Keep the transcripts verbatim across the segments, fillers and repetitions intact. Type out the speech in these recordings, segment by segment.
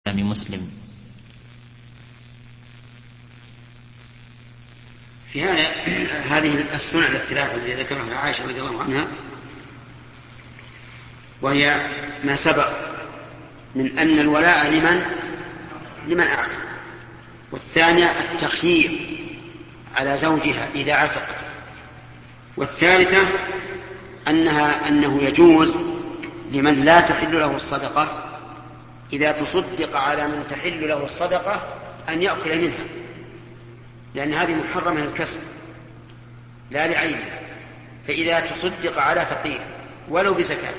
مسلم. في هذا هذه السنن الثلاثة التي ذكرها عائشة رضي الله عنها، وهي ما سبق من أن الولاء لمن لمن أعتق، والثانية التخيير على زوجها إذا اعتقت، والثالثة أنها أنه يجوز لمن لا تحل له الصدقة إذا تصدق على من تحل له الصدقة أن يأكل منها، لأن هذه محرمة الكسب لا لعينها. فإذا تصدق على فقير ولو بزكاة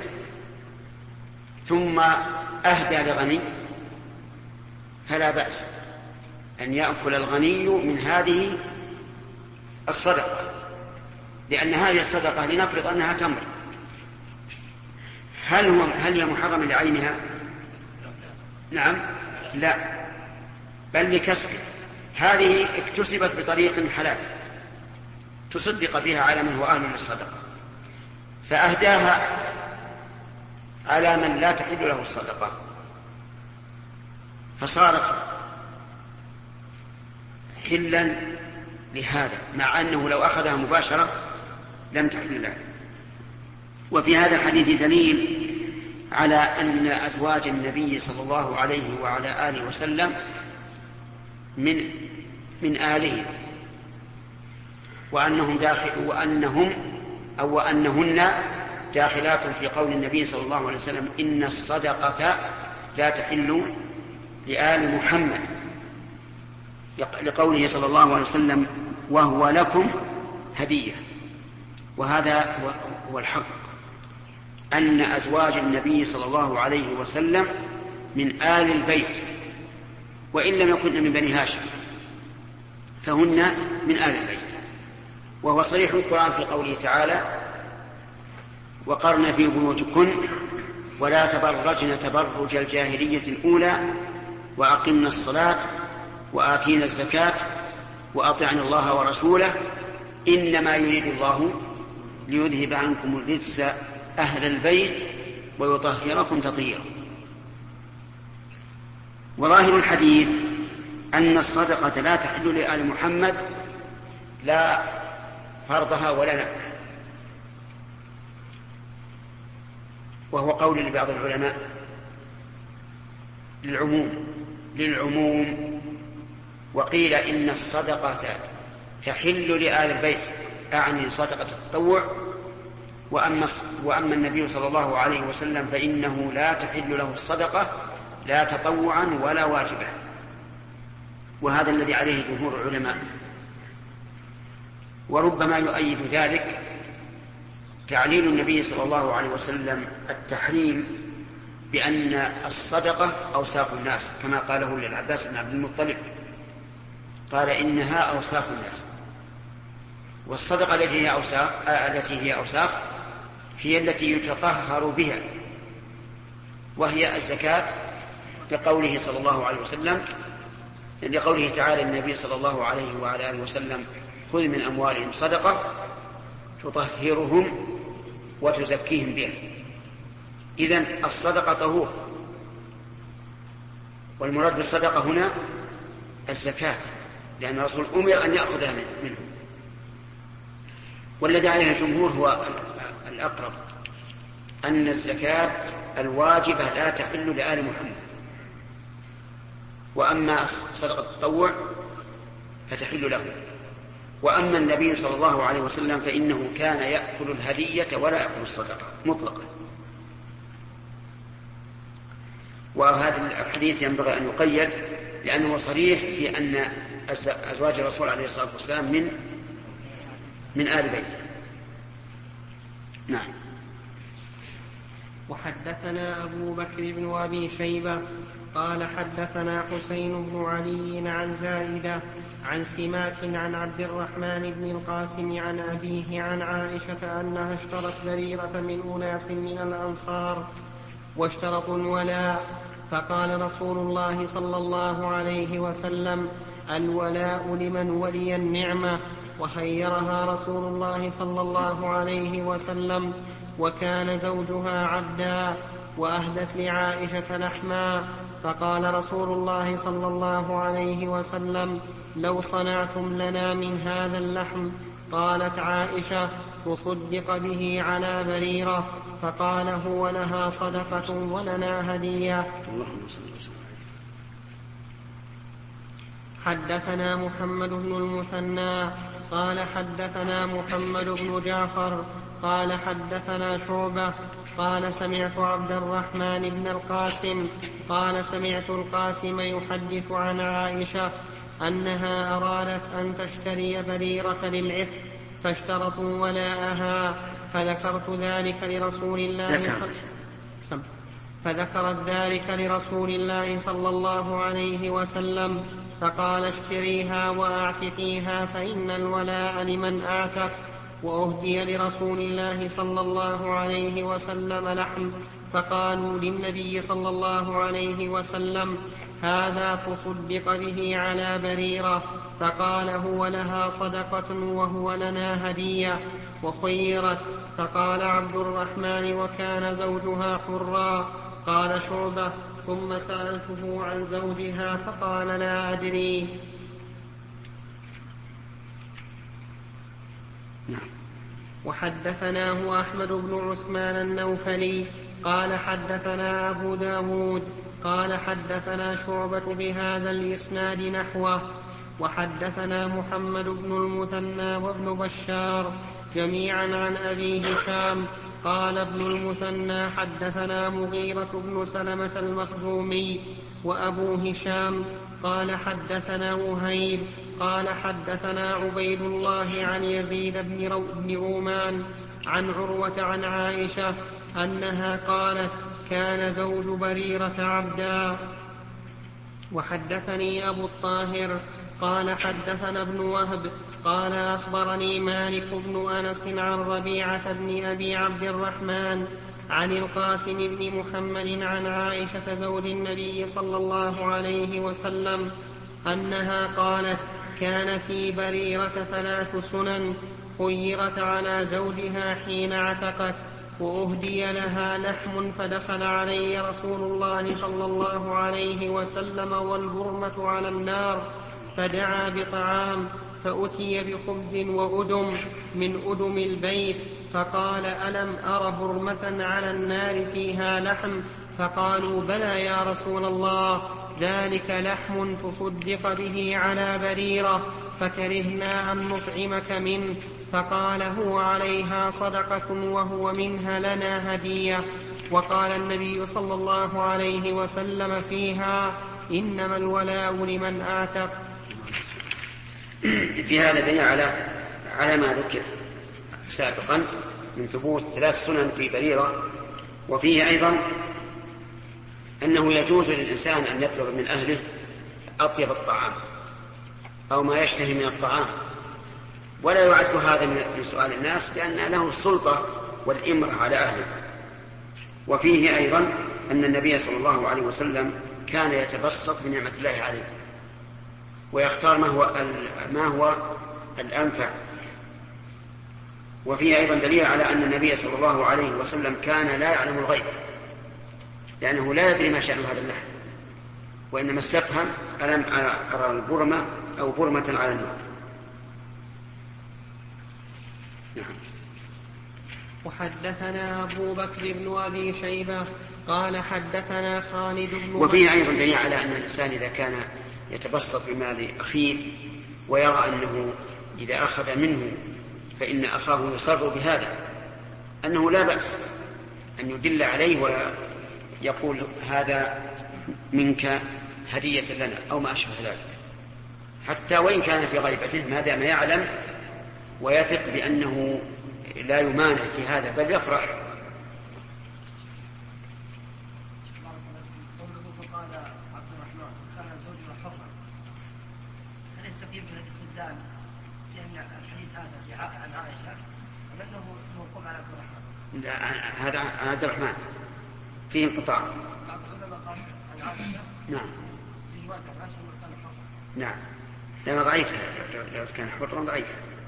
ثم أهدى لغني فلا بأس أن يأكل الغني من هذه الصدقة، لأن هذه الصدقة لنفرض أنها تمر، هل هو هل هي محرمة لعينها؟ نعم، لا، بل لكسب. هذه اكتسبت بطريق حلال تصدق بها على من هو أهل للصدقة، فأهداها على من لا تحل له الصدقة، فصارت حلا لهذا، مع أنه لو أخذها مباشرة لم تحل له. وفي هذا الحديث دليل على أن أزواج النبي صلى الله عليه وعلى آله وسلم من من آله، وأنهم داخل وأنهم أو وأنهن داخلات في قول النبي صلى الله عليه وسلم: إن الصدقة لا تحل لآل محمد، لقوله صلى الله عليه وسلم: وهو لكم هدية. وهذا هو الحق، أن أزواج النبي صلى الله عليه وسلم من آل البيت، وإن لم يكن من بني هاشم فهن من آل البيت. وهو صريح القرآن في قوله تعالى: وقرن في بيوتكن ولا تبرجن تبرج الجاهلية الأولى وأقمنا الصلاة وآتينا الزكاة وأطعنا الله ورسوله إنما يريد الله ليذهب عنكم الرجس أهل البيت ويطهركم تطهيرا. وظاهر الحديث أن الصدقة لا تحل لآل محمد لا فرضها ولا نفلها، وهو قول لبعض العلماء للعموم للعموم وقيل إن الصدقة تحل لآل البيت، أعني صدقة التطوع، وأما, وأما النبي صلى الله عليه وسلم فإنه لا تحل له الصدقة لا تطوعا ولا واجبا، وهذا الذي عليه جمهور العلماء. وربما يؤيد ذلك تعليل النبي صلى الله عليه وسلم التحريم بأن الصدقة أوساخ الناس، كما قاله للعباس بن عبد المطلب، قال: إنها أوساخ الناس. والصدقة التي هي أوساخ التي هي أوساخ هي التي يتطهر بها، وهي الزكاة، لقوله صلى الله عليه وسلم لقوله تعالى النبي صلى الله عليه وعلى آله وسلم: خذ من أموالهم صدقة تطهرهم وتزكيهم بها. إذن الصدقة طهور، والمراد بالصدقة هنا الزكاة، لأن الرسول أمر أن يأخذها منه. والذي عليه الجمهور هو الأقرب، أن الزكاة الواجبة لا تحل لآل محمد، وأما صدقة التطوع فتحل له. وأما النبي صلى الله عليه وسلم فإنه كان يأكل الهدية ولا يأكل الصدقة مطلقا. وهذا الحديث ينبغي أن يقيد، لأنه صريح في أن أزواج الرسول عليه الصلاة والسلام من من آل بيته. نعم. وحدثنا أبو بكر بن أبي شيبة قال حدثنا حسين بن علي عن زائدة عن سماك عن عبد الرحمن بن القاسم عن أبيه عن عائشة أنها اشترت بريرة من أناس من الأنصار واشترطوا الولاء، فقال رسول الله صلى الله عليه وسلم: الولاء لمن ولي النعمة. وخيرها رسول الله صلى الله عليه وسلم، وكان زوجها عبدا، وأهدت لعائشة لحما، فقال رسول الله صلى الله عليه وسلم: لو صنعتم لنا من هذا اللحم. قالت عائشة: تصدق به على بريرة. فقال: هو لها صدقة ولنا هدية. حدثنا محمد بن المثنى قال حدثنا محمد بن جعفر قال حدثنا شعبة قال سمعت عبد الرحمن بن القاسم قال سمعت القاسم يحدث عن عائشة أنها أرادت أن تشتري بريرة للعتق فاشترطوا ولاءها، فذكرت ذلك لرسول الله صلى فذكرت ذلك لرسول الله صلى الله عليه وسلم، فقال: اشتريها وأعتقيها فإن الولاء لمن أعتق. وأهدي لرسول الله صلى الله عليه وسلم لحم، فقالوا للنبي صلى الله عليه وسلم: هذا تصدق به على بريرة. فقال: هو لها صدقة وهو لنا هدية. وخيرت. فقال عبد الرحمن: وكان زوجها حرا. قال شعبة: ثم سألته عن زوجها فقال: لا أدري. وحدثناه أحمد بن عثمان النوفلي قال حدثنا أبو داود قال حدثنا شعبة بهذا الإسناد نحوه. وحدثنا محمد بن المثنى وابن بشار جميعا عن أبي هشام قال ابن المثنى حدثنا مغيرة بن سلمة المخزومي. وأبو هشام قال حدثنا وهيب قال حدثنا عبيد الله عن يزيد بن رومان عن عروة عن عائشة أنها قالت: كان زوج بريرة عبدا. وحدثني أبو الطاهر قال حدثنا ابن وهب قال أخبرني مالك بن أنس عن ربيعة بن أبي عبد الرحمن عن القاسم بن محمد عن عائشة زوج النبي صلى الله عليه وسلم أنها قالت: كان في بريرة ثلاث سنن، خيرت على زوجها حين اعتقت، وأهدي لها لحم، فدخل علي رسول الله صلى الله عليه وسلم والبرمة على النار، فدعا بطعام، فأتي بخبز وأدم من أدم البيت، فقال: ألم أر برمة على النار فيها لحم؟ فقالوا: بلى يا رسول الله، ذلك لحم تصدق به على بريرة، فكرهنا أن نطعمك منه. فقال: هو عليها صدقة وهو منها لنا هدية. وقال النبي صلى الله عليه وسلم فيها: إنما الولاء لمن آتق. في هذا دليل على على ما ذكر سابقا من ثبوت ثلاث سنن في بريرة. وفيه أيضا أنه يجوز للإنسان أن يطلب من أهله أطيب الطعام أو ما يشتهي من الطعام، ولا يعد هذا من سؤال الناس، لأن له السلطة والإمرة على أهله. وفيه أيضا أن النبي صلى الله عليه وسلم كان يتبسط بنعمة الله عليه ويختار ما هو, ما هو الأنفع. وفيه أيضا دليل على أن النبي صلى الله عليه وسلم كان لا يعلم الغيب، لأنه لا يدري ما شأن هذا اللحم، وإنما استفهم: ألم أرى البرمة أو برمة على النار. نعم. وحدثنا أبو بكر بن أبي شيبة قال حدثنا خالد بن. وفيه أيضا دليل على أن الإنسان إذا كان يتبسط بمال أخيه ويرى أنه إذا أخذ منه فإن أخاه يصر بهذا، أنه لا بأس أن يدل عليه ويقول: هذا منك هدية لنا أو ما أشبه ذلك، حتى وإن كان في غيبته، ما دام يعلم ويثق بأنه لا يمانع في هذا بل يفرح. لا، هذا عن عبد الرحمن فيه انقطاع. نعم نعم لأنه ضعيف، لو كان حرا ضعيف.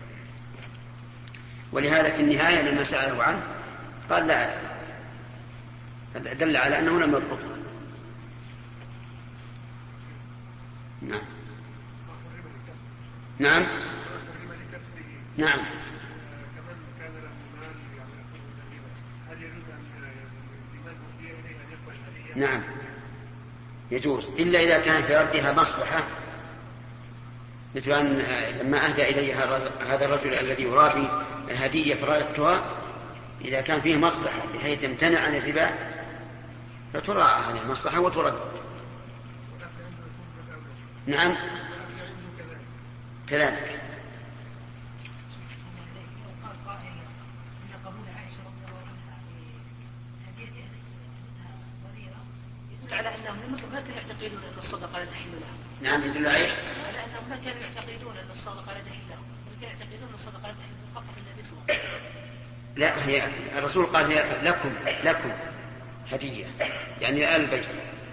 ولهذا في النهاية لما سأله عنه قال: لا، دل على أنه لم يضبطه. نعم نعم نعم نعم يجوز، إلا إذا كان في ردها مصلحة، مثل أن لما أهدى إلي هذا الرجل الذي يرابي الهدية فرددتها، إذا كان فيه مصلحة بحيث يمتنع عن الربا فتراعى هذه المصلحة وترد. نعم كذلك. على أنهم ما كانوا يعتقدون أن الصدقة لا تحل لهم. نعم يدل على إيش؟ على أنهم ما كانوا يعتقدون أن الصدقة لا تحل لهم، بل كانوا يعتقدون أن الصدقة لا تحل فقط النبي صلى الله عليه وسلم. لا، هي الرسول قال هي لكم لكم هدية، يعني آل البيت.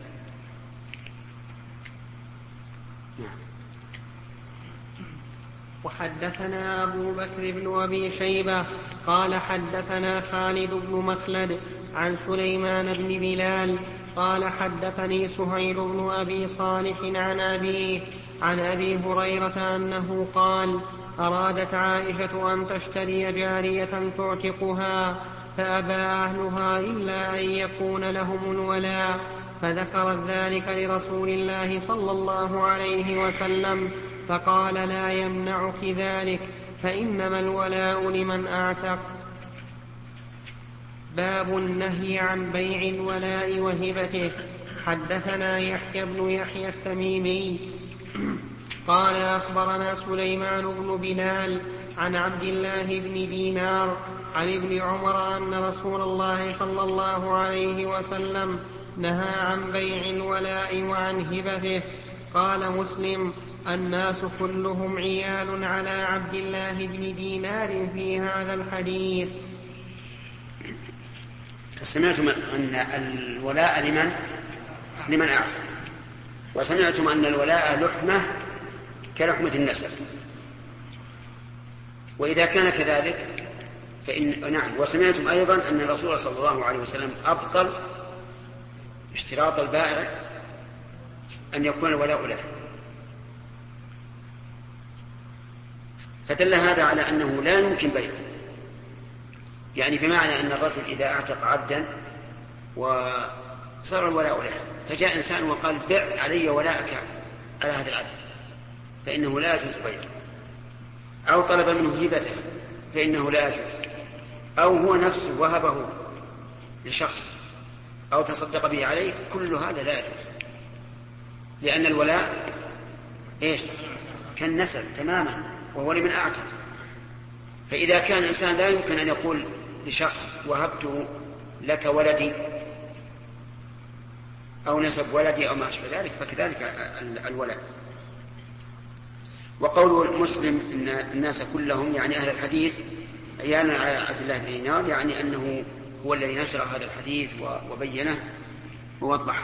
وحدثنا أبو بكر بن أبي شيبة قال حدثنا خالد بن مخلد عن سليمان بن بلال قال حدثني سهيل بن أبي صالح عن أبيه عن أبي هريرة أنه قال: أرادت عائشة أن تشتري جارية تعتقها فأبى أهلها إلا أن يكون لهم الولاء، فذكرت ذلك لرسول الله صلى الله عليه وسلم فقال: لا يمنعك ذلك، فإنما الولاء لمن أعتق. باب النهي عن بيع الولاء وهبته. حدثنا يحيى بن يحيى التميمي قال أخبرنا سليمان بن بلال عن عبد الله بن دينار عن ابن عمر أن رسول الله صلى الله عليه وسلم نهى عن بيع الولاء وعن هبته. قال مسلم: الناس كلهم عيال على عبد الله بن دينار في هذا الحديث. سمعتم أن الولاء لمن لمن أعتق، وسمعتم أن الولاء لحمة كلحمة النسب، وإذا كان كذلك فإن نعم. وسمعتم أيضا أن الرسول صلى الله عليه وسلم أبطل اشتراط البائع أن يكون الولاء له، فدل هذا على أنه لا يمكن بيعه، يعني بمعنى أن الرجل إذا أعتق عبدا وصار الولاء له، فجاء إنسان وقال: بيع علي ولاءك على هذا العبد، فإنه لا يجوز بيعه، أو طلب منه هبته فإنه لا يجوز، أو هو نفسه وهبه لشخص أو تصدق به عليه، كل هذا لا يجوز، لأن الولاء إيش؟ كالنسب تماما، وهو لمن أعتق. فإذا كان الإنسان لا يمكن أن يقول لشخص: وهبت لك ولدي أو نسب ولدي أو ما أشبه ذلك، فكذلك الولاء. وقول مسلم إن الناس كلهم يعني أهل الحديث عيانا على عبد الله بن دينار، يعني أنه هو الذي نشر هذا الحديث وبينه ووضحه.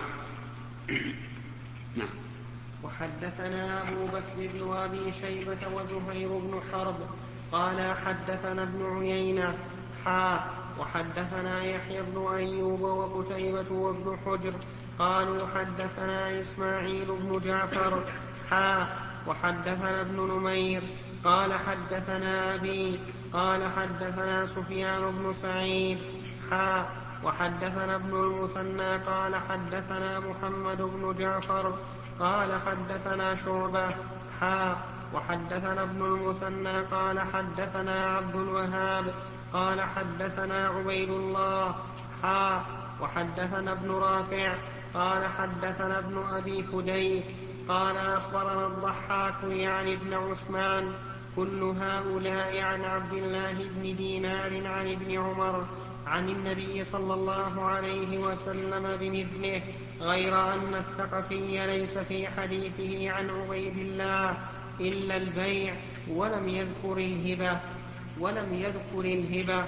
نعم. وحدثنا أبو بكر بن أبي شيبة وزهير بن حرب قال حدثنا ابن عيينة حا وحدثنا يحيى بن أيوب وقتيبة وابن حجر قالوا حدثنا إسماعيل بن جعفر حا وحدثنا ابن نمير قال حدثنا أبي قال حدثنا سفيان بن سعيد حا وحدثنا ابن المثنى قال حدثنا محمد بن جعفر قال حدثنا شعبة حا وحدثنا ابن المثنى قال حدثنا عبد الوهاب قال حدثنا عبيد الله حا وحدثنا ابن رافع قال حدثنا ابن أبي فديك قال أخبرنا الضحاك يعني ابن عثمان كل هؤلاء عن عبد الله بن دينار عن ابن عمر عن النبي صلى الله عليه وسلم بمثله، غير أن الثقفي ليس في حديثه عن عبيد الله إلا البيع ولم يذكر الهبة ولم يذكر الهبة.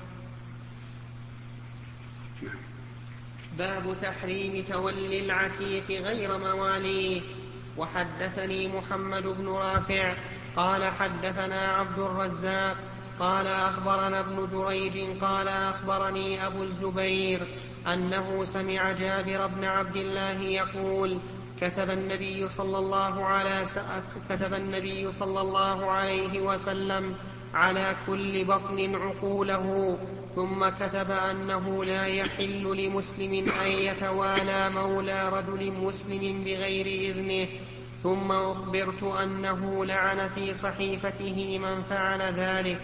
باب تحريم تولي العتيق غير مواليه. وحدثني محمد بن رافع قال حدثنا عبد الرزاق قال أخبرنا ابن جريج قال أخبرني أبو الزبير أنه سمع جابر بن عبد الله يقول: كتب النبي صلى الله على كتب النبي صلى الله عليه وسلم على كل بطن عقوله، ثم كتب أنه لا يحل لمسلم أن يتوالى مولى رجل مسلم بغير إذنه، ثم أخبرت أنه لعن في صحيفته من فعل ذلك.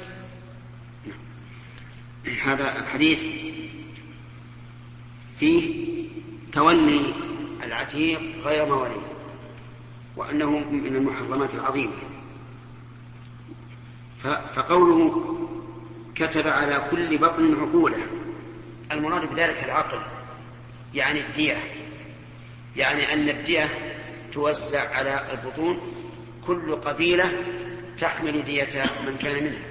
هذا الحديث فيه تولي العتيق غير مواليه، وأنه من المحرمات العظيمة. فقوله كتب على كل بطن عقوله، المراد بذلك العقل، يعني الدية، يعني أن الدية توزع على البطون، كل قبيلة تحمل دية من كان منها،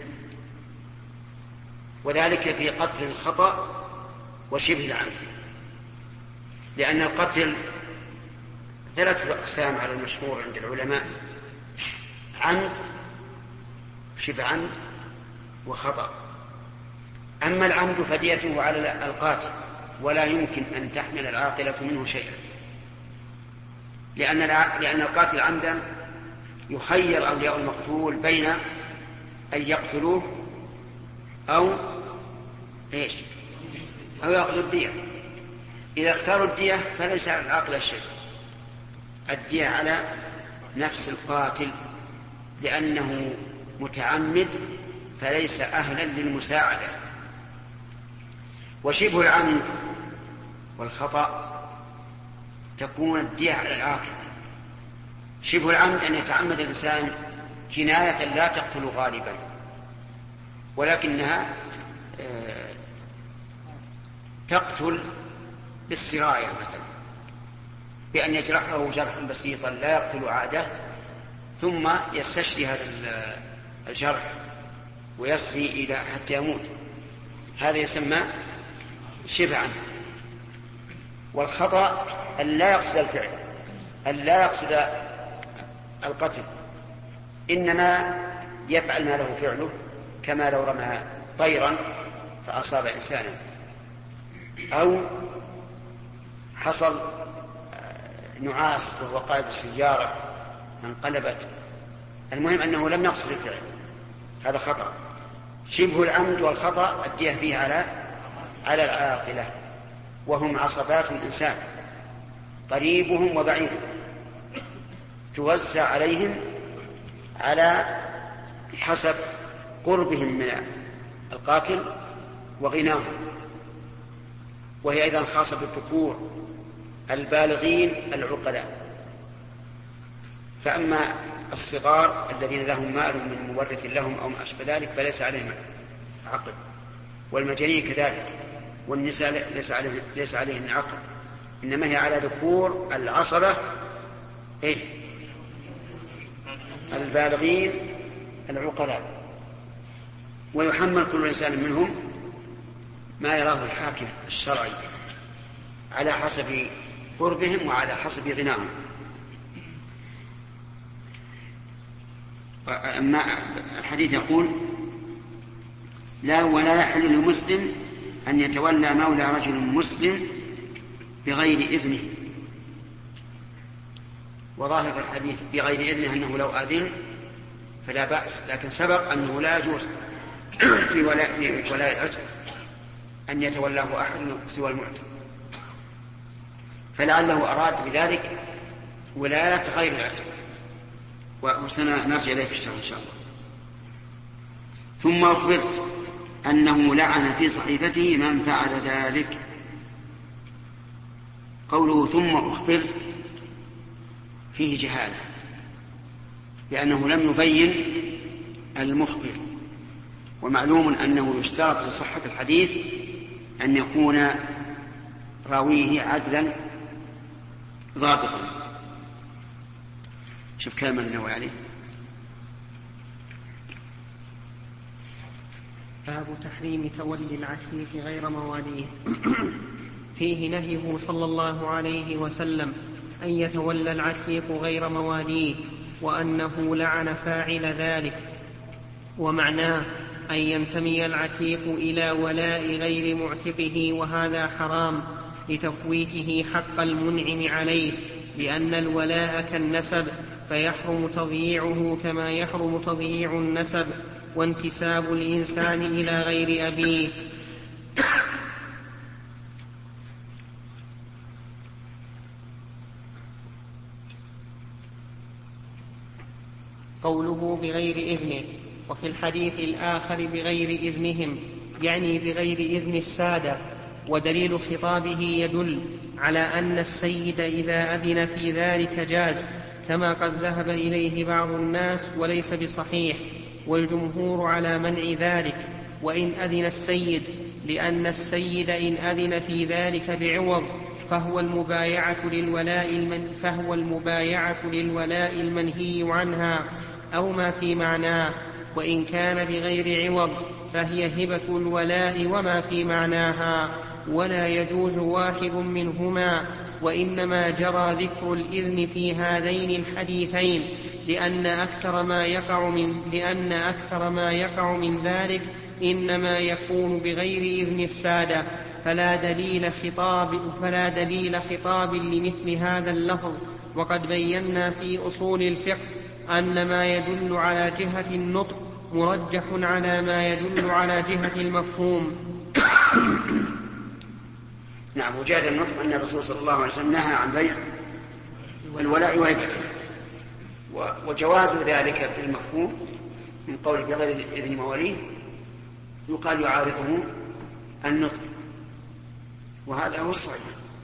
وذلك في قتل الخطأ وشبه العمد. لأن القتل ثلاثة أقسام على المشهور عند العلماء: عمد، شبه عمد، وخطأ. أما العمد فديته على القاتل، ولا يمكن أن تحمل العاقلة منه شيئا، لأن لأن القاتل عمدا يخير أولياء المقتول بين أن يقتلوه أو إيش أو يأخذوا الدية. إذا اختاروا الدية فليس على العاقلة شيء، الدية على نفس القاتل، لأنه متعمد فليس أهلا للمساعدة. وشبه العمد والخطأ تكون الدية على العاقل. شبه العمد أن يتعمد الإنسان جناية لا تقتل غالبا، ولكنها تقتل بالسراية مثلا، بأن يجرحه جرحا بسيطا لا يقتل عادة، ثم يستشري هذا الجرح ويسري إلى حتى يموت، هذا يسمى شبه عمد. والخطأ أن لا يقصد الفعل، أن لا يقصد القتل، إنما يفعل ما له فعله، كما لو رمى طيرا فأصاب إنسانا، أو حصل نعاس وهو قائد السيارة انقلبت، المهم أنه لم يقصد الفعل، هذا خطأ. شبه العمد والخطأ الدية فيه على على العاقلة، وهم عصبات الإنسان، قريبهم وبعيدهم، توزع عليهم على حسب قربهم من القاتل وغناهم. وهي أيضا خاصة بالذكور البالغين العقلاء. فأما الصغار الذين لهم مال من مورث لهم أو ما أشبه ذلك فليس عليهم عقل، والمجانين كذلك، والنساء ليس عليهن ليس عليهن عقل، إنما هي على ذكور العصبة إيه؟ البالغين العقلاء. ويحمل كل إنسان منهم ما يراه الحاكم الشرعي على حسب قربهم وعلى حسب غناهم. أما الحديث يقول: لا ولا يحل لمسلم أن يتولى مولى رجل مسلم بغير إذنه. وظاهر الحديث بغير إذنه أنه لو أذن فلا بأس، لكن سبق أنه لا يجوز في ولاء العتق أن يتولاه أحد سوى المعتق، فلعله أراد بذلك ولاية غير العتق، وسنرجع إليه في الشرح إن شاء الله. ثم أخبرت أنه لعن في صحيفته من فعل ذلك. قوله ثم أخبرت فيه جهالة، لأنه لم يبين المخبر، ومعلوم أنه يشترط لصحة الحديث أن يكون راويه عدلا ضابطا. شوف كلام النووي عليه: باب تحريم تولي العتيق غير مواليه. فيه نهيه صلى الله عليه وسلم أن يتولى العتيق غير مواليه، وأنه لعن فاعل ذلك، ومعناه أن ينتمي العتيق إلى ولاء غير معتقه، وهذا حرام لتفويته حق المنعم عليه، لأن الولاء كالنسب فيحرم تضييعه كما يحرم تضييع النسب وانتساب الإنسان إلى غير أبيه. قوله بغير إذنه، وفي الحديث الآخر بغير إذنهم، يعني بغير إذن السادة. ودليل خطابه يدل على أن السيد إذا أذن في ذلك جاز، كما قد ذهب إليه بعض الناس وليس بصحيح، والجمهور على منع ذلك. وإن أذن السيد، لأن السيد إن أذن في ذلك بعوض فهو المبايعة للولاء المن فهو المبايعة للولاء المنهي عنها أو ما في معناه. وإن كان بغير عوض فهي هبة الولاء وما في معناها، ولا يجوز واحد منهما. وإنما جرى ذكر الإذن في هذين الحديثين لأن أكثر ما يقع من لأن أكثر ما يقع من ذلك إنما يكون بغير إذن السادة، فلا دليل خطاب فلا دليل خطاب لمثل هذا اللفظ. وقد بينا في أصول الفقه أن ما يدل على جهة النطق مرجح على ما يدل على جهة المفهوم. نعم، وجهة النطق أن الرسول صلى الله عليه وسلم نهى عن بيع الولاء وهبته، وجواز ذلك بالمفهوم من قول بغير إذن مواليه يقال يعارضه النطق، وهذا هو الصحيح.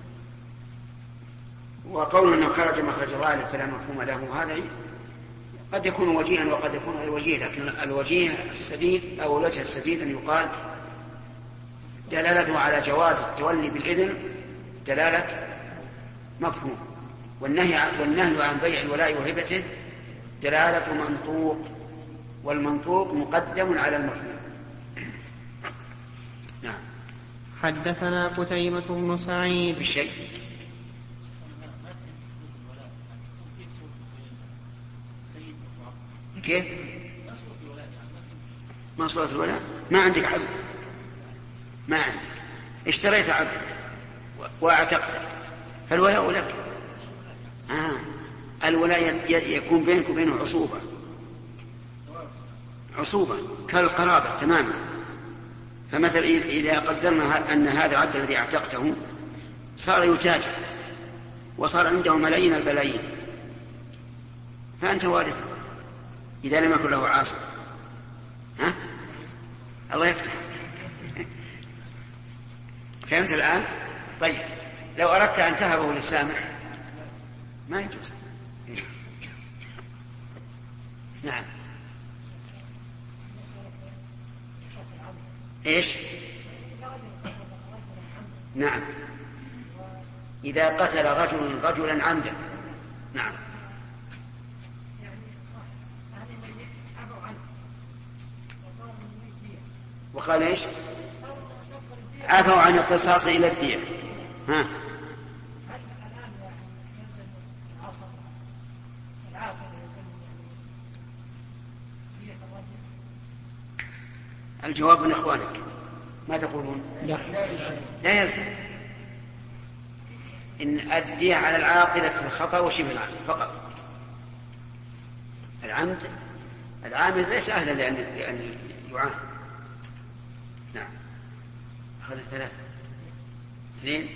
وقول أنه خرج مخرج الغالب فلا مفهوم له، هذا قد يكون وجيها وقد يكون غير وجيه، لكن الوجيه السديد أو الوجه السديد أن يقال دلالته على جواز التولي بالإذن دلالة مفهوم، والنهي, والنهي عن بيع الولاء وهبته دلالة منطوق، والمنطوق مقدم على المفهوم. نعم. حدثنا قتيبة بن سعيد بالشيء كيف؟ ما صورة الولاء؟ ما عندك عبد، ما عندك، اشتريت عبد واعتقته فالولاء لك. آه. الولاء يكون بينك وبينه عصوبة، عصوبة كالقرابة تماما. فمثل إذا قدرنا أن هذا العبد الذي اعتقته صار يتاجر وصار عنده ملايين البلايين، فأنت وارث إذا لم يكن له عاصر. ها؟ الله يفتح. فهمت الآن؟ طيب، لو أردت أن تهبه للسامح ما يجوز. نعم. إيش؟ نعم، إذا قتل رجل رجلا عمدا. نعم. وقال إيش؟ عفوا عن القصاص إلى الدية. ها؟ الجواب من إخوانك، ما تقولون؟ لا, لا يلزم. إن الدية على العاقلة في الخطأ وشبه العمد فقط. العمد العامل ليس أهلا لأن, لأن يعان. نعم. أخذ ثلاثة اثنين.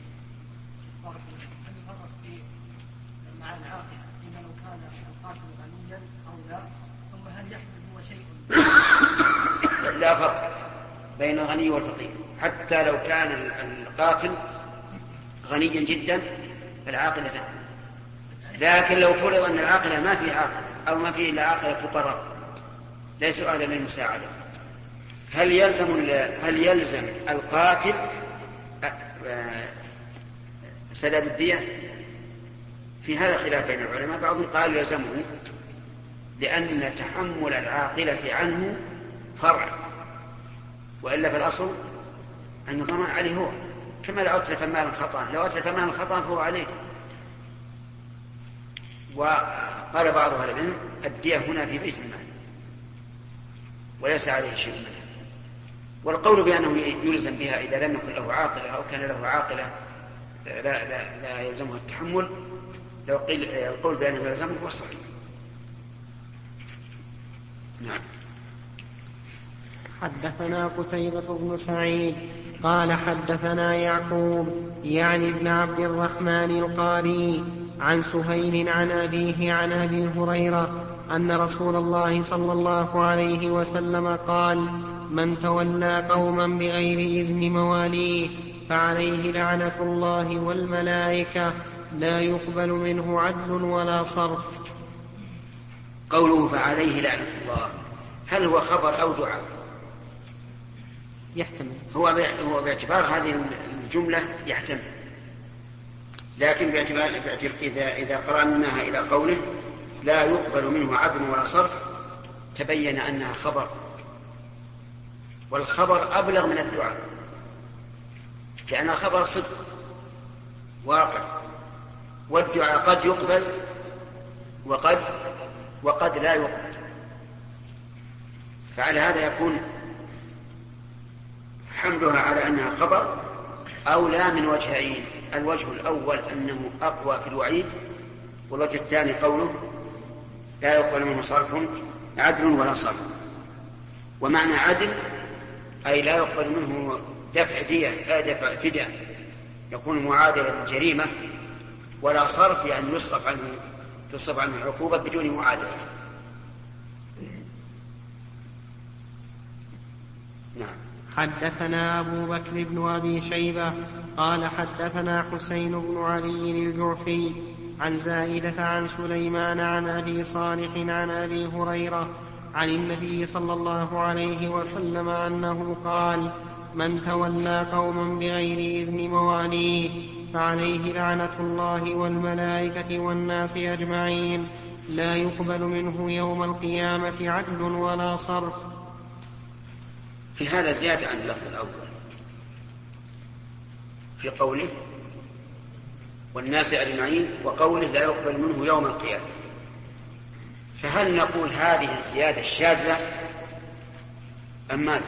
مع العاقل إذا لو كان القاتل غنيا أو لا، ثم هل يحمل هو شيء؟ لا فرق بين الغني والفقير، حتى لو كان القاتل غنيا جدا العاقل له. لكن لو فرض أن العاقلة ما فيه عاقلة أو ما فيه إلا عاقلة فقراء ليسوا أهلا للمساعدة، هل يلزم هل يلزم القاتل سداد الدية؟ في هذا خلاف بين العلماء. بعضهم قال يلزمه لأن تحمل العاقلة عنه فرع، وإلا في الأصل أن الضمان عليه هو، كما لو أتلف مالا خطأ، لو أتلف مالا خطأ فهو عليه. وقال بعض أهل العلم الدية هنا في بيت المال وليس عليه شيء منها. والقول بأنه يلزم بها إذا لم يكن له عاقلة أو كان له عاقلة لا, لا, لا يلزمه التحمل لو قيل القول بأنه يلزمه هو الصحيح. نعم. حدثنا قتيبة بن سعيد قال حدثنا يعقوب يعني ابن عبد الرحمن القاري عن سهيل عن أبيه عن أبي هريرة أن رسول الله صلى الله عليه وسلم قال: من تولى قوما بغير إذن مواليه فعليه لعنة الله والملائكة لا يقبل منه عدل ولا صرف. قوله فعليه لعنة الله هل هو خبر أو دعاء؟ يحتمل. هو هو باعتبار هذه الجملة يحتمل، لكن باعتبار إذا إذا قرأناها إلى قوله لا يقبل منه عدل ولا صرف تبين أنها خبر، والخبر أبلغ من الدعاء لأن خبر صدق واقع، والدعاء قد يقبل وقد وقد لا يقبل. فعلى هذا يكون حملها على أنها خبر أولى من وجهين: الوجه الأول أنه أقوى في الوعيد، والوجه الثاني قوله لا يقبل منه صرف عدل ولا صرف. ومعنى عدل أي لا يقبل منه دفع دية دفع فداء يكون معادلا للجريمة، ولا صرف يعني يصرف عنه تصرف عنه العقوبة بدون معادلة. نعم. حدثنا أبو بكر بن أبي شيبة قال حدثنا حسين بن علي الجعفي عن زائدة عن سليمان عن أبي صالح عن أبي هريرة عن النبي صلى الله عليه وسلم أنه قال: من تولى قوما بغير إذن مواليه فعليه لعنة الله والملائكة والناس أجمعين لا يقبل منه يوم القيامة عدل ولا صرف. في هذا زيادة عن اللفظ الأول في قوله والناس أجمعين وقوله لا يقبل منه يوم القيامة. فهل نقول هذه الزيادة الشاذة أم ماذا؟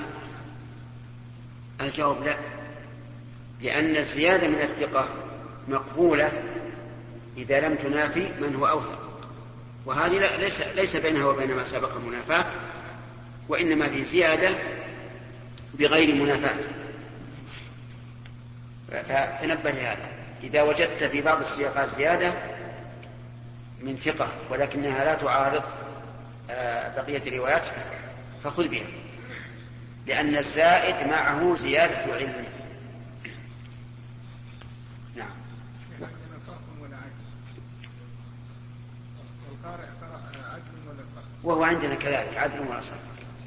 الجواب لا، لأن الزيادة من الثقة مقبولة إذا لم تنافي من هو أوثق، وهذه ليس, ليس بينها وبين ما سبق المنافاة، وإنما في زيادة بغير منافاة. فتنبه لهذا، إذا وجدت في بعض السياقات زيادة من ثقة ولكنها لا تعارض بقية الروايات فخذ بها، لأن الزائد معه زيادة علم. نعم. وهو عندنا كذلك عدل ولا صرف.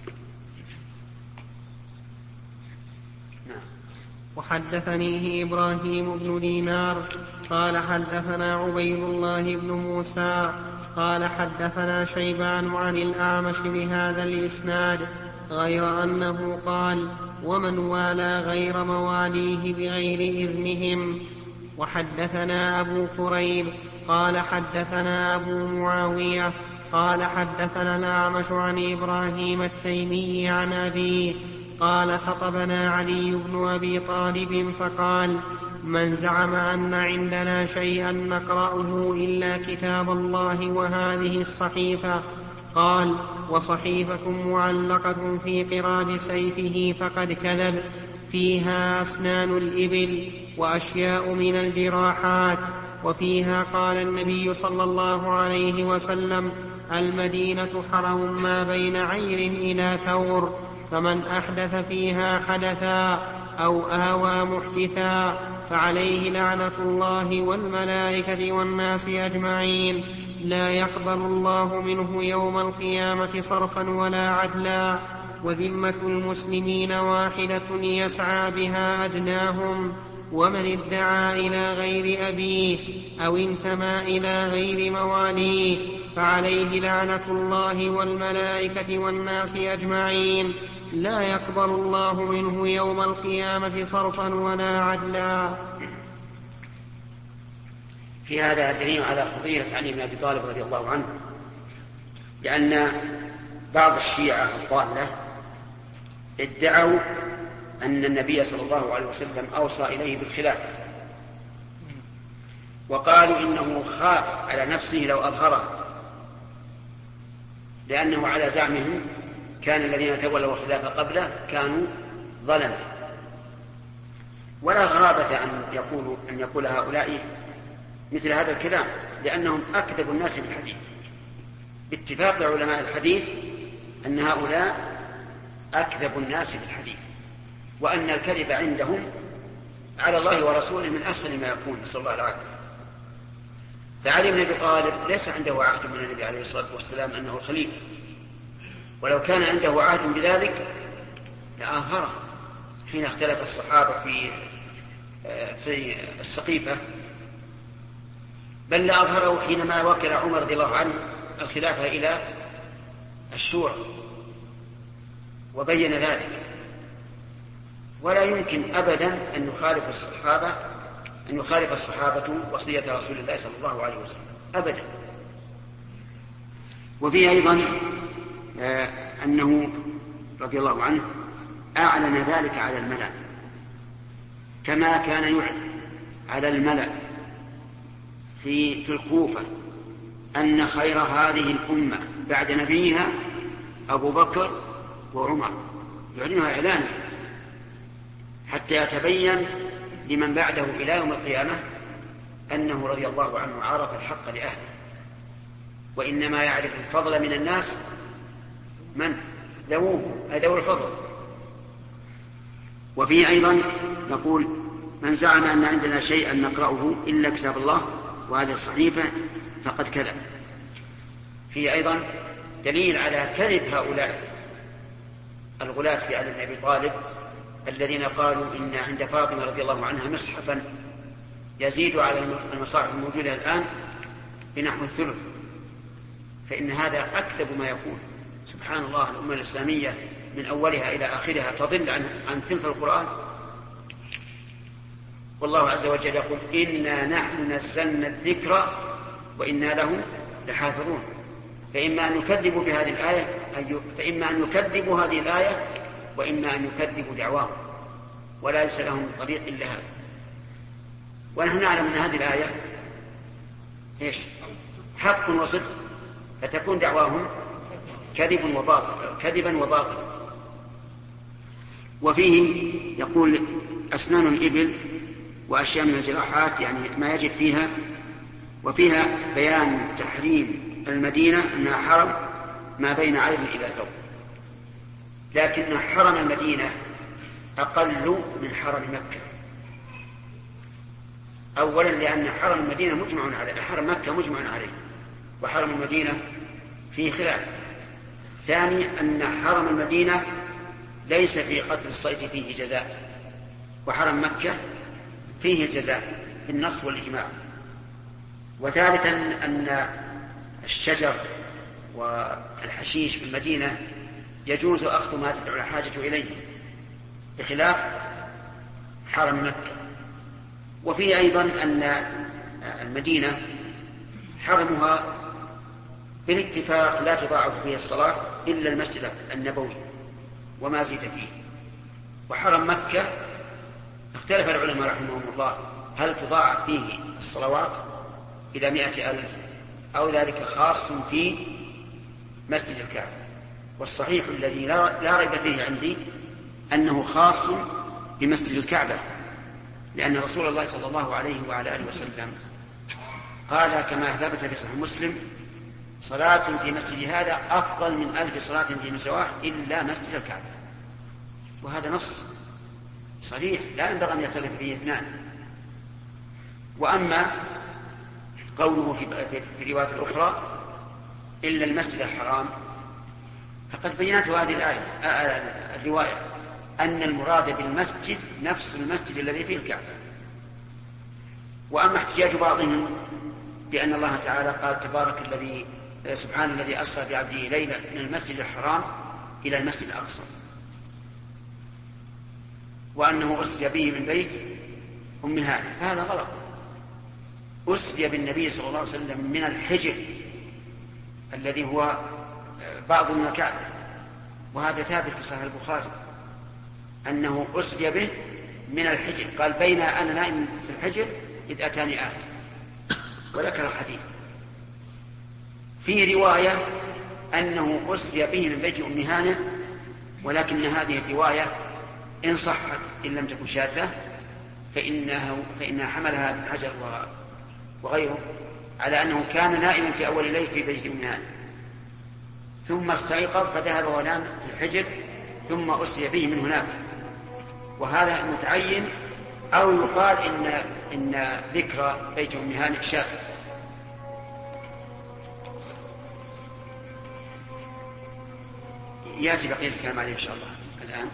نعم. وحدثنيه إبراهيم بن دينار قال حدثنا عبيد الله بن موسى قال حدثنا شيبان عن الأعمش بهذا الإسناد غير أنه قال: ومن والى غير مواليه بغير إذنهم. وحدثنا أبو كريب قال حدثنا أبو معاوية قال حدثنا الأعمش عن إبراهيم التيمي عن أبيه قال: خطبنا علي بن أبي طالب فقال: من زعم أن عندنا شيئا نقرأه إلا كتاب الله وهذه الصحيفة، قال: وصحيفكم معلقة في قراب سيفه فقد كذب، فيها أسنان الإبل وأشياء من الجراحات، وفيها قال النبي صلى الله عليه وسلم: المدينة حرم ما بين عير إلى ثور، فمن أحدث فيها حدثا أو آوى محدثا فعليه لعنة الله والملائكة والناس أجمعين لا يقبل الله منه يوم القيامة صرفا ولا عدلا، وذمة المسلمين واحدة يسعى بها أدناهم، ومن ادعى إلى غير أبيه أو انتمى إلى غير مواليه فعليه لعنة الله والملائكة والناس أجمعين لا يقبل الله منه يوم القيامة صرفا ولا عدلا. في هذا دليل على فضيلة علي بن أبي طالب رضي الله عنه، لأن بعض الشيعة الضالة ادعوا أن النبي صلى الله عليه وسلم أوصى إليه بالخلافة، وقالوا إنه خاف على نفسه لو أظهره، لأنه على زعمهم كان الذين تولوا الخلاف قبله كانوا ظلمة. ولا غرابة أن يقول أن يقول هؤلاء مثل هذا الكلام، لأنهم أكذب الناس بالحديث، باتفاق علماء الحديث أن هؤلاء أكذب الناس بالحديث، وأن الكذب عندهم على الله ورسوله من أسهل ما يكون، نسأل الله العافية. فعلي بن أبي طالب ليس عنده عهد من النبي عليه الصلاة والسلام أنه الخليفة، ولو كان عنده عهد بذلك لأظهره حين اختلف الصحابة في في السقيفة، بل لأظهره حينما وكل عمر رضي الله عنه الخلافة إلى الشورى وبين ذلك. ولا يمكن أبدا أن يخالف الصحابة أن يخالف الصحابة وصية رسول الله صلى الله عليه وسلم أبدا. وفيه أيضا آه أنه رضي الله عنه أعلن ذلك على الملأ، كما كان يعلن على الملأ في في الكوفة أن خير هذه الأمة بعد نبيها أبو بكر وعمر، يعلنها إعلانا حتى يتبين لمن بعده إلى يوم القيامة أنه رضي الله عنه عرف الحق لأهله، وإنما يعرف الفضل من الناس من ذووه ذوو الفضل. وفيه أيضا نقول من زعم أن عندنا شيئا نقرأه إلا كتاب الله وهذه الصحيفة فقد كذب. فيه أيضا دليل على كذب هؤلاء الغلاة في علي بن أبي طالب الذين قالوا إن عند فاطمة رضي الله عنها مصحفا يزيد على المصاحف الموجودة الآن بنحو الثلث، فإن هذا أكذب ما يكون. سبحان الله، الأمة الإسلامية من أولها إلى آخرها تضل عن, عن ثلث القرآن، والله عز وجل يقول إنا نحن نزلنا الذكر وإنا له لحافظون. فإما أن يكذبوا بهذه الآية فإما أن يكذبوا هذه الآية وإما أن يكذبوا دعواهم، ولا ليس لهم طريق إلا هذا. ونحن نعلم أن هذه الآية إيش؟ حق وصدق، فتكون دعواهم كذب وباطل كذبا وباطلا. وفيه يقول أسنان الإبل وأشياء من الجراحات، يعني ما يجب فيها. وفيها بيان تحريم المدينة أنها حرم ما بين عين إلى ثوب، لكن حرم المدينة أقل من حرم مكة. أولا لأن حرم المدينة مجمع عليه، حرم مكة مجمع عليه، وحرم المدينة فيه خلاف. ثاني أن حرم المدينة ليس في قتل الصيد فيه جزاء، وحرم مكة فيه الجزاء بالنص والإجماع. وثالثا أن الشجر والحشيش في المدينة يجوز أخذ ما تدعو الحاجة إليه بخلاف حرم مكة. وفيه أيضا أن المدينة حرمها بالاتفاق لا تضاعف فيه الصلاة إلا المسجد النبوي وما زيد فيه. وحرم مكة اختلف العلماء رحمهم الله هل تضاعف فيه الصلوات إلى مئة ألف أو ذلك خاص في مسجد الكعبة. والصحيح الذي لا ريب فيه عندي أنه خاص بمسجد الكعبة، لأن رسول الله صلى الله عليه وعلى آله وسلم قال كما ثبت في صحيح مسلم صلاة في مسجد هذا أفضل من ألف صلاة في مسواه إلا مسجد الكعبة. وهذا نص صريح لا ينبغي أن يختلف فيه اثنان. وأما قوله في الروايات الأخرى إلا المسجد الحرام فقد بينت هذه الآية الرواية أن المراد بالمسجد نفس المسجد الذي فيه الكعبة. وأما احتجاج بعضهم بأن الله تعالى قال تبارك الذي سبحان الذي أسرى بعبده ليلا من المسجد الحرام إلى المسجد الأقصى، وأنه أسري به من بيت أم هانئ، فهذا غلط. أسري بالنبي صلى الله عليه وسلم من الحجر الذي هو بعض من الكعبة، وهذا ثابت في صحيح البخاري أنه أسري به من الحجر، قال بين أنا نائم في الحجر إذ أتاني آت، وذكر الحديث. في رواية أنه أسري به من بيت أم هانة، ولكن هذه الرواية إن صحت إن لم تكن شاذة فإنها, فإنها حملها ابن حجر وغيره على أنه كان نائما في أول الليل في بيت أم هانة، ثم استيقظ فذهب ونام في الحجر، ثم أسري به من هناك، وهذا متعين. أو يقال إن, إن ذكر بيت أم هانة شاذ. يأتي بقية الكلام عليه إن شاء الله الآن.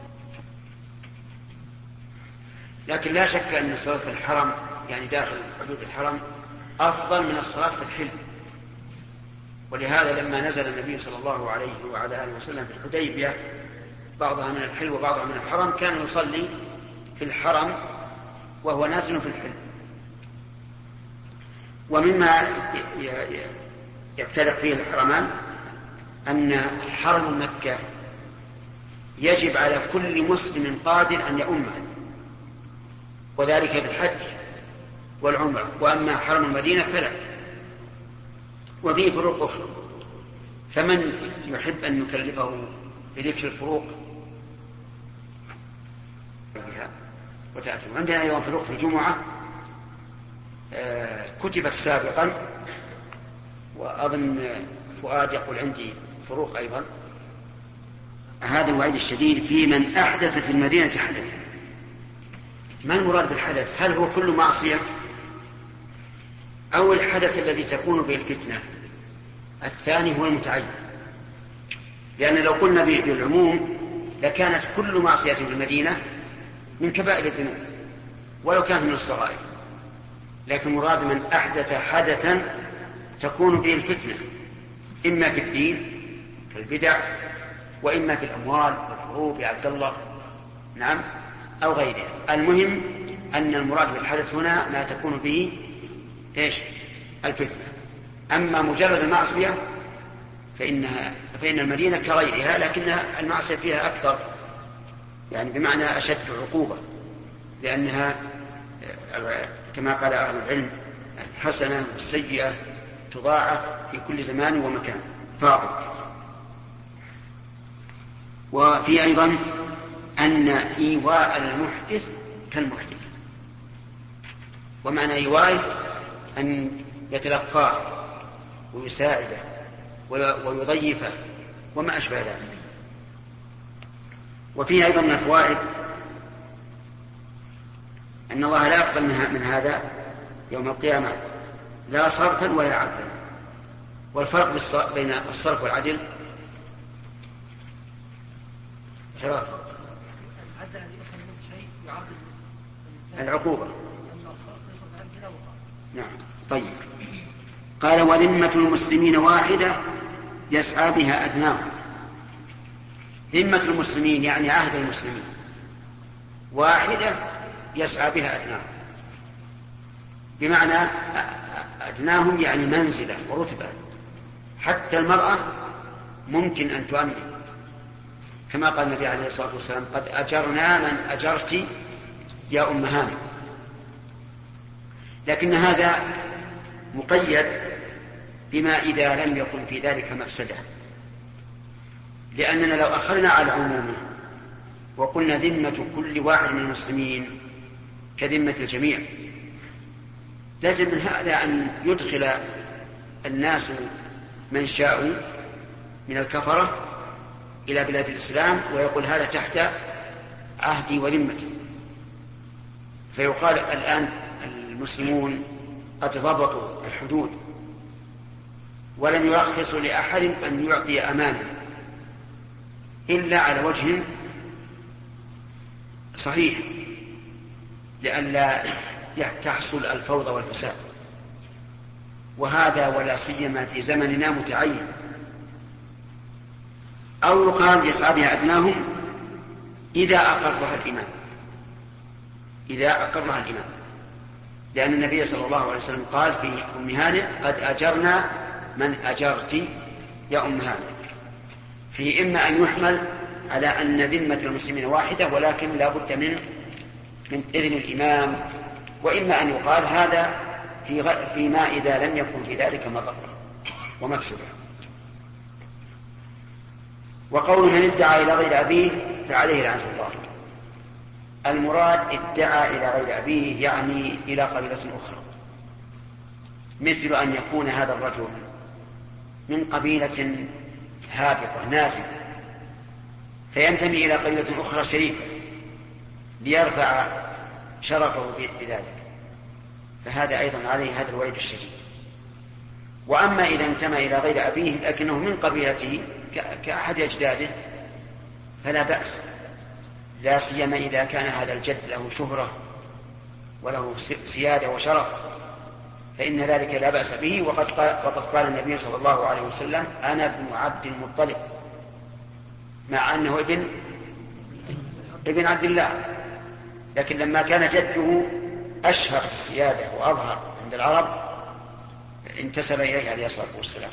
لكن لا شك أن الصلاة في الحرم يعني داخل حدود الحرم أفضل من الصلاة في الحل. ولهذا لما نزل النبي صلى الله عليه وعلى آله وسلم في الحديبية بعضها من الحل وبعضها من الحرم، كان يصلي في الحرم وهو نازل في الحل. ومما يفترق فيه الحرمان أن حرم مكة يجب على كل مسلم قادر أن يؤمه، وذلك بالحج والعمرة، وأما حرم المدينة فلا. وفيه فروق أخرى، فمن يحب أن نكلفه بذكر الفروق بها وتأتي. عندنا أيضا فروق في الجمعة كتبت سابقا، وأظن فؤاد يقول عندي فروق أيضا. هذا الوعيد الشديد في من أحدث في المدينة حدث. ما المراد بالحدث؟ هل هو كل معصية أو الحدث الذي تكون به الفتنة؟ الثاني هو المتعين، لأن لو قلنا بالعموم لكانت كل معصية في المدينة من كبائر الذنوب ولو كانت من الصغائر، لكن مراد من أحدث حدثا تكون به الفتنة، إما في الدين كالبدع، وإما في الأموال والحروب يا عبد الله، نعم، أو غيرها. المهم أن المراد بالحدث هنا ما تكون به إيش؟ الفتنة. أما مجرد المعصية فإنها فإن المدينة كغيرها، لكن المعصية فيها أكثر، يعني بمعنى أشد عقوبة، لأنها كما قال أهل العلم الحسنة والسيئة تضاعف في كل زمان ومكان فاضل. وفي أيضا أن إيواء المحدث كالمحدث، ومعنى إيواء أن يتلقاه ويساعده ويضيفه وما أشبه ذلك. وفيه أيضا من الفوائد أن الله لا يقبل من هذا يوم القيامة لا صرفا ولا عدلا. والفرق بين الصرف والعدل ثلاثة: العقوبة. نعم. طيب. قال: وذمة المسلمين واحدة يسعى بها أدناهم. ذمة المسلمين يعني عهد المسلمين واحدة يسعى بها أدناهم، بمعنى أدناهم يعني منزلة ورتبة. حتى المرأة ممكن أن تؤمن، كما قال النبي عليه الصلاة والسلام: قد أجرنا من أجرت يا أم هانئ. لكن هذا مقيد بما إذا لم يكن في ذلك مفسدة، لأننا لو أخذنا على عمومه وقلنا ذمة كل واحد من المسلمين كذمة الجميع، لازم من هذا أن يدخل الناس من شاءوا من الكفرة إلى بلاد الإسلام ويقول هذا تحت عهدي وذمتي، فيقال الآن المسلمون قد ضبطوا الحدود ولم يرخصوا لأحد أن يعطي أمانة إلا على وجه صحيح لئلا تحصل الفوضى والفساد، وهذا ولا سيما في زمننا متعين. أو يقال يسعى بها أدناهم إذا أقرها الإمام، إذا أقرها الإمام، لأن النبي صلى الله عليه وسلم قال في أم هانئ: قد أجرنا من أجرت يا أم هانئ. في إما أن يحمل على أن ذمة المسلمين واحدة ولكن لا بد من من إذن الإمام، وإما أن يقال هذا في غ... فيما إذا لم يكن في ذلك مضرة ومفسدة. وقول من ادعى إلى غير أبيه فعليه لعنة الله. المراد ادعى إلى غير أبيه يعني إلى قبيلة أخرى، مثل أن يكون هذا الرجل من قبيلة هابطة نازلة فينتمي إلى قبيلة أخرى شريفة ليرفع شرفه بذلك، فهذا أيضا عليه هذا الوعيد الشديد. وأما إذا انتمى إلى غير أبيه لكنه من قبيلته كأحد أجداده فلا بأس، لا سيما إذا كان هذا الجد له شهرة وله سيادة وشرف فإن ذلك لا بأس به. وقد قال, وقد قال النبي صلى الله عليه وسلم أنا ابن عبد المطلب، مع أنه ابن ابن عبد الله، لكن لما كان جده أشهر في السيادة وأظهر عند العرب انتسب إليه عليه الصلاة والسلام.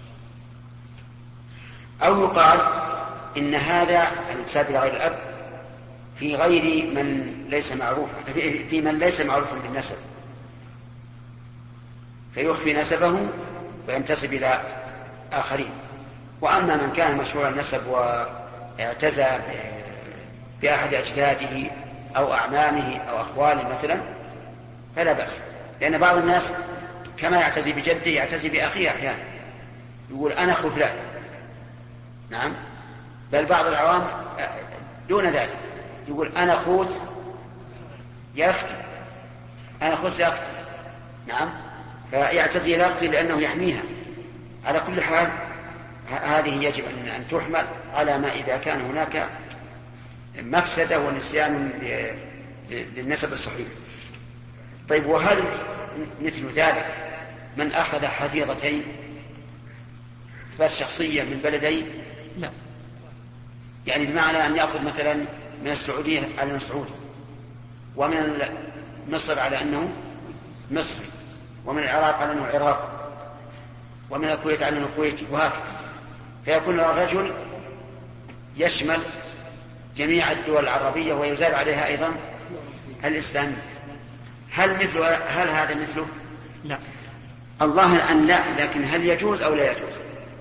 أو يقال إن هذا الانتساب إلى غير الأب في غير من ليس معروفا، في من ليس معروفا بالنسب فيخفي نسبه وينتسب إلى آخرين. وأما من كان مشهور النسب واعتزى بأحد أجداده أو أعمامه أو أخواله مثلا فلا بأس، لأن بعض الناس كما يعتزي بجده يعتزي بأخيه أحيانا، يقول أنا أخو فلان. نعم، بل بعض العوام دون ذلك يقول أنا أخوت يا أختي، أنا أخوت يا أختي. نعم، فيعتزي إلى أختي لأنه يحميها. على كل حال هذه يجب أن تحمل على ما إذا كان هناك مفسدة ونسيان للنسب الصحيح. طيب، وهل مثل ذلك من أخذ حفيظتين إثبات شخصية من بلدين؟ لا، يعني بمعنى أن يأخذ مثلا من السعودية على أنه سعودي، ومن مصر على أنه مصري، ومن العراق على أنه عراقي، ومن الكويت على أنه كويتي، وهكذا، فيكون الرجل يشمل جميع الدول العربية ويزال عليها أيضا الإسلام. هل مثل هل هذا مثله؟ لا، الظاهر أن لا، لكن هل يجوز أو لا يجوز؟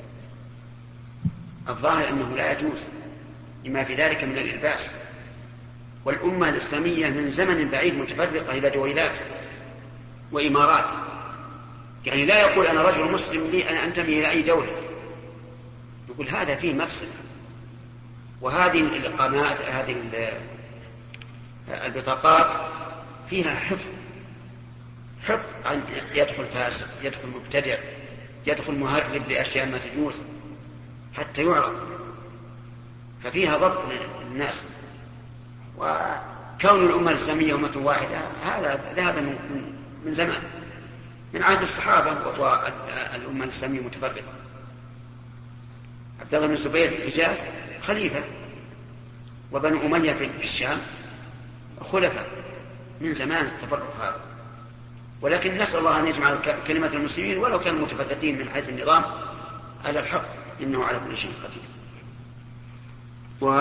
الظاهر أنه لا يجوز لما في ذلك من الإلباس. والأمة الإسلامية من زمن بعيد متفرقة إلى دويلات وإمارات، يعني لا يقول أنا رجل مسلم لي أنا أنتمي إلى أي دولة، يقول هذا فيه مفسد. وهذه الإقامات هذه البطاقات فيها حفظ حفظ عن يدخل فاسق، يدخل مبتدع، يدخل مهرب لأشياء ما تجوز حتى يعرف، ففيها ضبط للناس. وكون الأمة الإسلامية أمة واحدة هذا ذهب من زمان، من عهد الصحابة، والأمة الإسلامية متفرقة. عبد الله بن الزبير في الحجاز خليفة، وبنو أمية في الشام خلفاء، من زمان التفرق هذا. ولكن نسأل الله أن يجمع كلمة المسلمين ولو كانوا متفرقين من حيث النظام على الحق، إنه على كل شيء قدير. و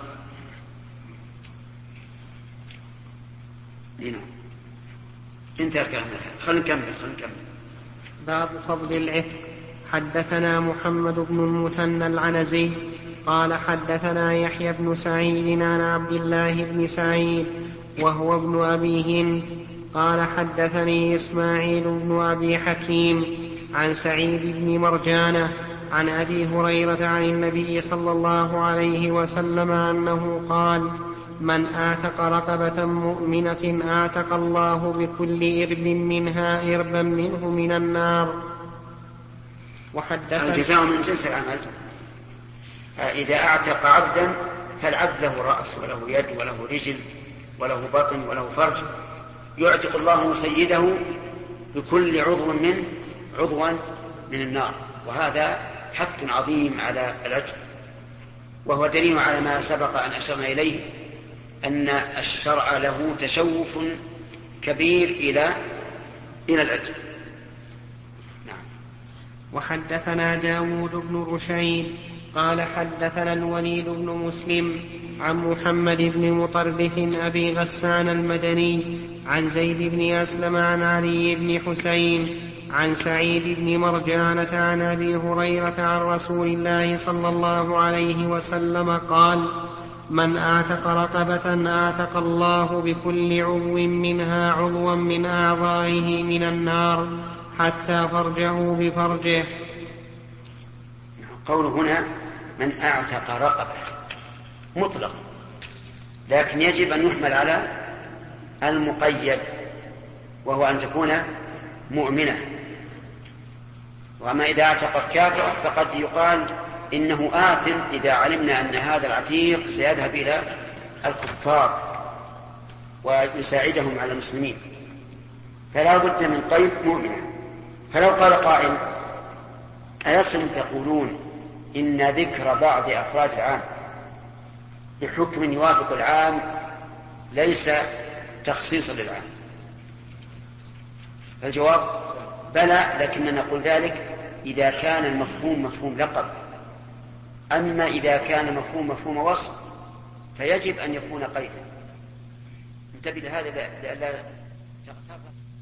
هنا انتهى الكلام، خلينا نكمل خلينا نكمل. باب فضل العتق. حدثنا محمد بن المثنى العنزي قال حدثنا يحيى بن سعيد عن عبد الله بن سعيد وهو ابن أبي هند قال حدثني إسماعيل بن أبي حكيم عن سعيد بن مرجانة عن أبي هريرة عن النبي صلى الله عليه وسلم أنه قال من آتق رقبة مؤمنة آتق الله بكل إرب منها إربا منه من النار. وحدثنا الجزاء من جنس العمل. إذا أعتق عبدا فالعبد له رأس وله يد وله رجل وله بطن وله فرج، يعتق الله سيده بكل عضو منه عضوا من النار. وهذا حث عظيم على العتق، وهو دليل على ما سبق أن أشرنا إليه أن الشرع له تشوف كبير إلى إلى العتق. نعم. وحدثنا داود بن رشيد قال حدثنا الوليد بن مسلم عن محمد بن مطرف أبي غسان المدني عن زيد بن أسلم عن علي بن حسين عن سعيد بن مرجانة عن أبي هريرة عن رسول الله صلى الله عليه وسلم قال: من أعتق رقبة أعتق الله بكل عضو منها عضوا من أعضائه من النار حتى فرجه بفرجه. قوله هنا من أعتق رقبة مطلق، لكن يجب أن يحمل على المقيد، وهو أن تكون مؤمنة. وأما إذا اعتق كافرا فقد يقال إنه آثم إذا علمنا أن هذا العتيق سيذهب إلى الكفار ويساعدهم على المسلمين، فلا بد من قيد مؤمنة. فلو قال قائل: ألستم تقولون إن ذكر بعض أفراد العام بحكم يوافق العام ليس تخصيصا للعام؟ الجواب: بلى، لكننا نقول ذلك إذا كان المفهوم مفهوم لقب. أما إذا كان مفهوم مفهوم وصف فيجب أن يكون قيدا. انتبه لهذا لا تغتر.